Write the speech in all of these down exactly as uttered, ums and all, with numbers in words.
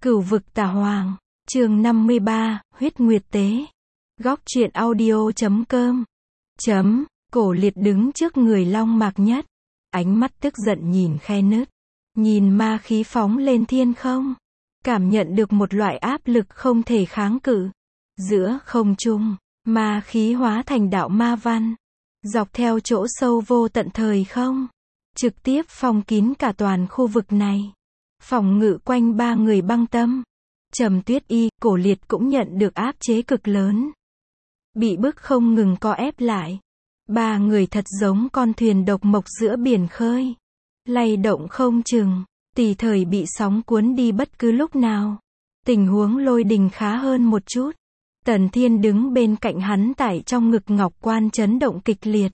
Cửu vực tà hoàng, chương năm mươi ba, huyết nguyệt tế. Góc truyện audio chấm com. Chấm, Cổ Liệt đứng trước người Long Mạc Nhất. Ánh mắt tức giận nhìn khe nứt. Nhìn ma khí phóng lên thiên không. Cảm nhận được một loại áp lực không thể kháng cự. Giữa không trung, ma khí hóa thành đạo ma văn. Dọc theo chỗ sâu vô tận thời không. Trực tiếp phong kín cả toàn khu vực này. Phòng ngự quanh ba người Băng Tâm, Trầm Tuyết Y, Cổ Liệt cũng nhận được áp chế cực lớn. Bị bức không ngừng co ép lại. Ba người thật giống con thuyền độc mộc giữa biển khơi. Lay động không chừng, tùy thời bị sóng cuốn đi bất cứ lúc nào. Tình huống Lôi Đình khá hơn một chút. Tần Thiên đứng bên cạnh hắn tải trong ngực ngọc quan chấn động kịch liệt.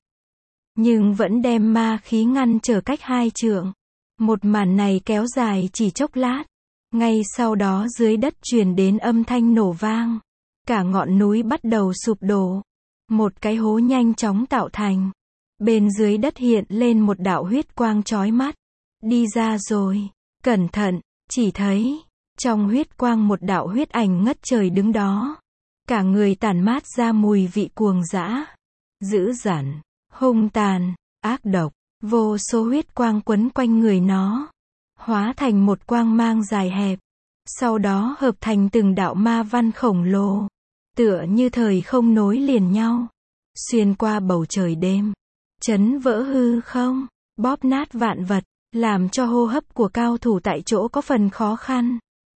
Nhưng vẫn đem ma khí ngăn trở cách hai trượng. Một màn này kéo dài chỉ chốc lát. Ngay sau đó dưới đất truyền đến âm thanh nổ vang. Cả ngọn núi bắt đầu sụp đổ. Một cái hố nhanh chóng tạo thành. Bên dưới đất hiện lên một đạo huyết quang chói mắt. Đi ra rồi. Cẩn thận, chỉ thấy. Trong huyết quang một đạo huyết ảnh ngất trời đứng đó. Cả người tản mát ra mùi vị cuồng dã. Dữ dằn, hung tàn, ác độc. Vô số huyết quang quấn quanh người nó. Hóa thành một quang mang dài hẹp. Sau đó hợp thành từng đạo ma văn khổng lồ. Tựa như thời không nối liền nhau. Xuyên qua bầu trời đêm. Chấn vỡ hư không. Bóp nát vạn vật. Làm cho hô hấp của cao thủ tại chỗ có phần khó khăn.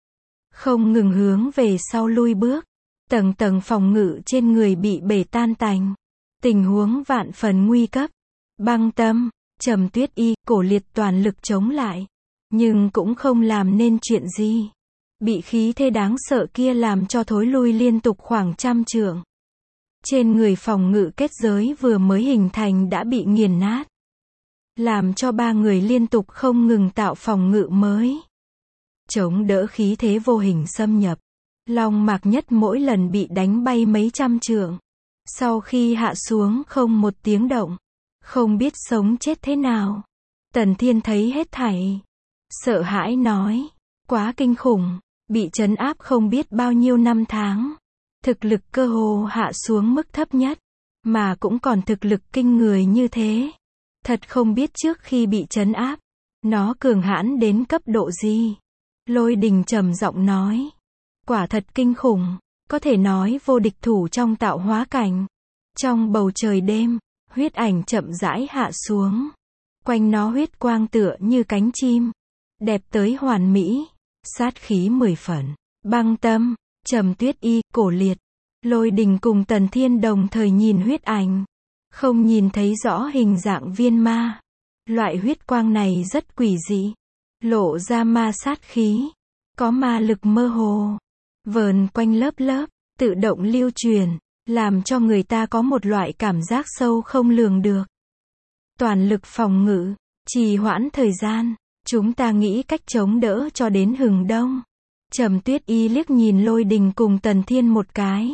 Không ngừng hướng về sau lui bước. Tầng tầng phòng ngự trên người bị bể tan tành. Tình huống vạn phần nguy cấp. Băng Tâm, Trầm Tuyết Y, Cổ Liệt toàn lực chống lại. Nhưng cũng không làm nên chuyện gì. Bị khí thế đáng sợ kia làm cho thối lui liên tục khoảng trăm trượng. Trên người phòng ngự kết giới vừa mới hình thành đã bị nghiền nát. Làm cho ba người liên tục không ngừng tạo phòng ngự mới. Chống đỡ khí thế vô hình xâm nhập. Long Mạc Nhất mỗi lần bị đánh bay mấy trăm trượng. Sau khi hạ xuống không một tiếng động. Không biết sống chết thế nào. Tần Thiên thấy hết thảy. Sợ hãi nói. Quá kinh khủng. Bị trấn áp không biết bao nhiêu năm tháng. Thực lực cơ hồ hạ xuống mức thấp nhất. Mà cũng còn thực lực kinh người như thế. Thật không biết trước khi bị trấn áp. Nó cường hãn đến cấp độ gì. Lôi Đình trầm giọng nói. Quả thật kinh khủng. Có thể nói vô địch thủ trong tạo hóa cảnh. Trong bầu trời đêm. Huyết ảnh chậm rãi hạ xuống. Quanh nó huyết quang tựa như cánh chim. Đẹp tới hoàn mỹ. Sát khí mười phần. Băng Tâm, Trầm Tuyết Y, Cổ Liệt. Lôi Đình cùng Tần Thiên đồng thời nhìn huyết ảnh. Không nhìn thấy rõ hình dạng viên ma. Loại huyết quang này rất quỷ dị. Lộ ra ma sát khí. Có ma lực mơ hồ. Vờn quanh lớp lớp. Tự động lưu truyền. Làm cho người ta có một loại cảm giác sâu không lường được. Toàn lực phòng ngự. Trì hoãn thời gian. Chúng ta nghĩ cách chống đỡ cho đến hừng đông. Trầm Tuyết Y liếc nhìn Lôi Đình cùng Tần Thiên một cái.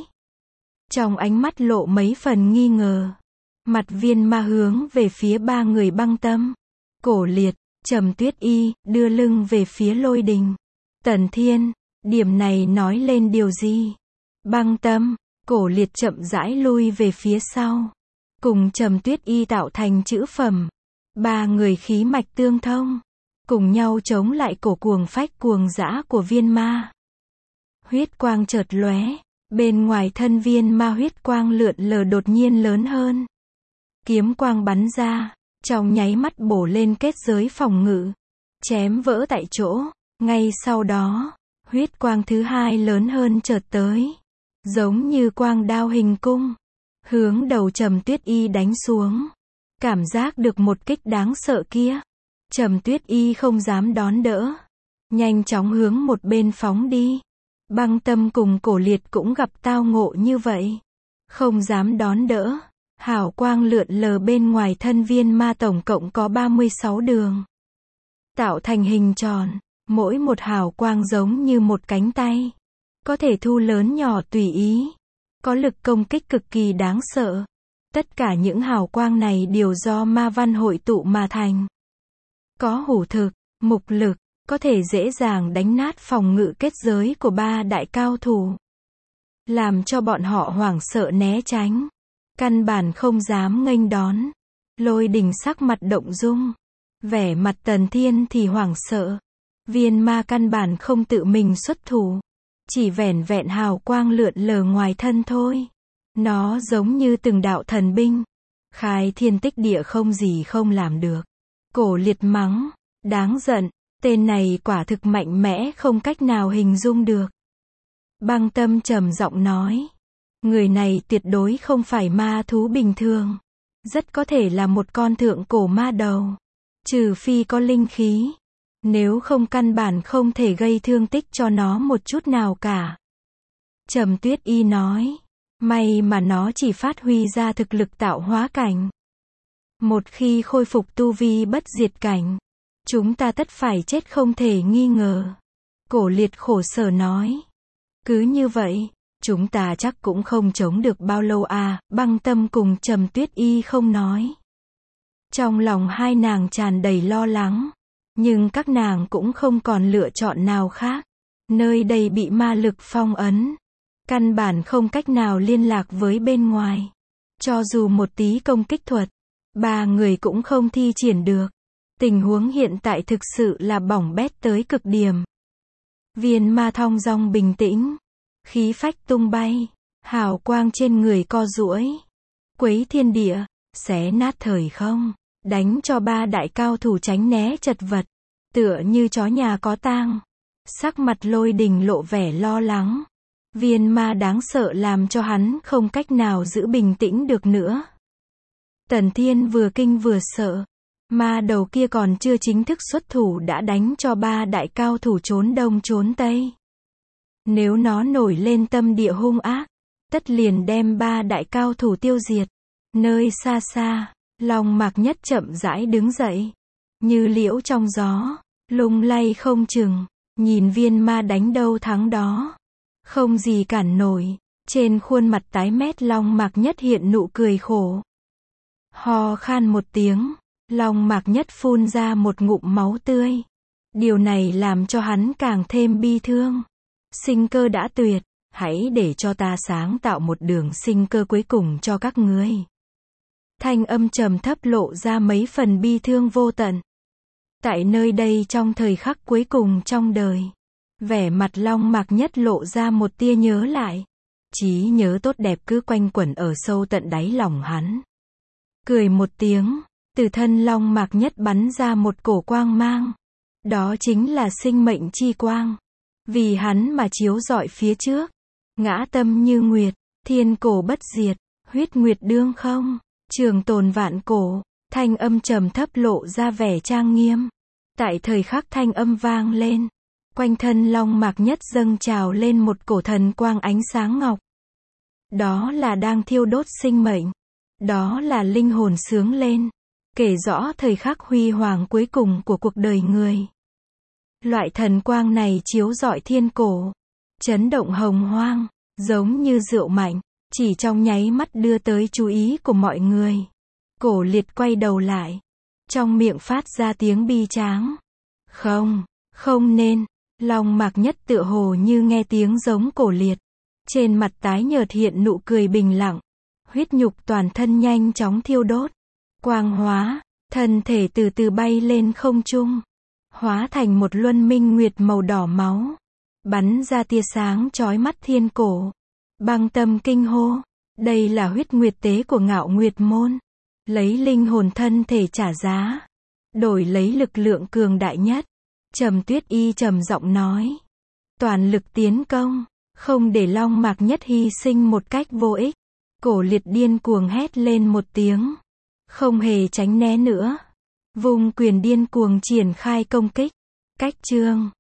Trong ánh mắt lộ mấy phần nghi ngờ. Mặt viên ma hướng về phía ba người Băng Tâm, Cổ Liệt, Trầm Tuyết Y, đưa lưng về phía Lôi Đình. Tần Thiên, điểm này nói lên điều gì? Băng Tâm, Cổ Liệt chậm rãi lui về phía sau. Cùng Trầm Tuyết Y tạo thành chữ phẩm. Ba người khí mạch tương thông. Cùng nhau chống lại cổ cuồng phách cuồng dã của viên ma. Huyết quang chợt lóe. Bên ngoài thân viên ma huyết quang lượn lờ đột nhiên lớn hơn. Kiếm quang bắn ra. Trong nháy mắt bổ lên kết giới phòng ngự. Chém vỡ tại chỗ. Ngay sau đó, huyết quang thứ hai lớn hơn chợt tới. Giống như quang đao hình cung. Hướng đầu Trầm Tuyết Y đánh xuống. Cảm giác được một kích đáng sợ kia. Trầm Tuyết Y không dám đón đỡ. Nhanh chóng hướng một bên phóng đi. Băng Tâm cùng Cổ Liệt cũng gặp tao ngộ như vậy. Không dám đón đỡ. Hào quang lượn lờ bên ngoài thân viên ma tổng cộng có ba mươi sáu đường. Tạo thành hình tròn. Mỗi một hào quang giống như một cánh tay. Có thể thu lớn nhỏ tùy ý. Có lực công kích cực kỳ đáng sợ. Tất cả những hào quang này đều do ma văn hội tụ mà thành. Có hủ thực, mục lực, có thể dễ dàng đánh nát phòng ngự kết giới của ba đại cao thủ, làm cho bọn họ hoảng sợ né tránh, căn bản không dám nghênh đón. Lôi Đình sắc mặt động dung, vẻ mặt Tần Thiên thì hoảng sợ. Viên ma căn bản không tự mình xuất thủ, chỉ vẻn vẹn hào quang lượn lờ ngoài thân thôi. Nó giống như từng đạo thần binh, khai thiên tích địa không gì không làm được. Cổ Liệt mắng, đáng giận, tên này quả thực mạnh mẽ không cách nào hình dung được. Băng Tâm trầm giọng nói, người này tuyệt đối không phải ma thú bình thường, rất có thể là một con thượng cổ ma đầu, trừ phi có linh khí, nếu không căn bản không thể gây thương tích cho nó một chút nào cả. Trầm Tuyết Y nói, may mà nó chỉ phát huy ra thực lực tạo hóa cảnh. Một khi khôi phục tu vi bất diệt cảnh, chúng ta tất phải chết không thể nghi ngờ. Cổ Liệt khổ sở nói, cứ như vậy, chúng ta chắc cũng không chống được bao lâu à. Băng Tâm cùng Trầm Tuyết Y không nói. Trong lòng hai nàng tràn đầy lo lắng, nhưng các nàng cũng không còn lựa chọn nào khác. Nơi đây bị ma lực phong ấn, căn bản không cách nào liên lạc với bên ngoài. Cho dù một tí công kích thuật, ba người cũng không thi triển được. Tình huống hiện tại thực sự là bỏng bét tới cực điểm. Viên ma thong dong bình tĩnh, khí phách tung bay, hào quang trên người co duỗi, quấy thiên địa, xé nát thời không, đánh cho ba đại cao thủ tránh né chật vật, tựa như chó nhà có tang. Sắc mặt Lôi Đình lộ vẻ lo lắng. Viên ma đáng sợ làm cho hắn không cách nào giữ bình tĩnh được nữa. Tần Thiên vừa kinh vừa sợ. Ma đầu kia còn chưa chính thức xuất thủ đã đánh cho ba đại cao thủ trốn đông trốn tây. Nếu nó nổi lên tâm địa hung ác, tất liền đem ba đại cao thủ tiêu diệt. Nơi xa xa, Long Mạc Nhất chậm rãi đứng dậy, như liễu trong gió, lung lay không chừng, nhìn viên ma đánh đâu thắng đó, không gì cản nổi. Trên khuôn mặt tái mét Long Mạc Nhất hiện nụ cười khổ. Ho khan một tiếng, Long Mạc Nhất phun ra một ngụm máu tươi. Điều này làm cho hắn càng thêm bi thương. Sinh cơ đã tuyệt, hãy để cho ta sáng tạo một đường sinh cơ cuối cùng cho các ngươi. Thanh âm trầm thấp lộ ra mấy phần bi thương vô tận. Tại nơi đây trong thời khắc cuối cùng trong đời, vẻ mặt Long Mạc Nhất lộ ra một tia nhớ lại. Trí nhớ tốt đẹp cứ quanh quẩn ở sâu tận đáy lòng hắn. Cười một tiếng, từ thân Long Mạc Nhất bắn ra một cổ quang mang. Đó chính là sinh mệnh chi quang. Vì hắn mà chiếu rọi phía trước. Ngã tâm như nguyệt, thiên cổ bất diệt, huyết nguyệt đương không, trường tồn vạn cổ. Thanh âm trầm thấp lộ ra vẻ trang nghiêm. Tại thời khắc thanh âm vang lên, quanh thân Long Mạc Nhất dâng trào lên một cổ thần quang ánh sáng ngọc. Đó là đang thiêu đốt sinh mệnh. Đó là linh hồn sướng lên, kể rõ thời khắc huy hoàng cuối cùng của cuộc đời người. Loại thần quang này chiếu rọi thiên cổ, chấn động hồng hoang, giống như rượu mạnh, chỉ trong nháy mắt đưa tới chú ý của mọi người. Cổ Liệt quay đầu lại, trong miệng phát ra tiếng bi tráng. Không, không nên. Long Mạc Nhất tựa hồ như nghe tiếng giống Cổ Liệt, trên mặt tái nhợt hiện nụ cười bình lặng. Huyết nhục toàn thân nhanh chóng thiêu đốt, quang hóa, thân thể từ từ bay lên không trung, hóa thành một luân minh nguyệt màu đỏ máu, bắn ra tia sáng chói mắt thiên cổ. Băng Tâm kinh hô, đây là huyết nguyệt tế của Ngạo Nguyệt môn, lấy linh hồn thân thể trả giá, đổi lấy lực lượng cường đại nhất. Trầm Tuyết Y trầm giọng nói, toàn lực tiến công, không để Long Mạc Nhất hy sinh một cách vô ích. Cổ Liệt điên cuồng hét lên một tiếng, không hề tránh né nữa, vung quyền điên cuồng triển khai công kích. Cách chương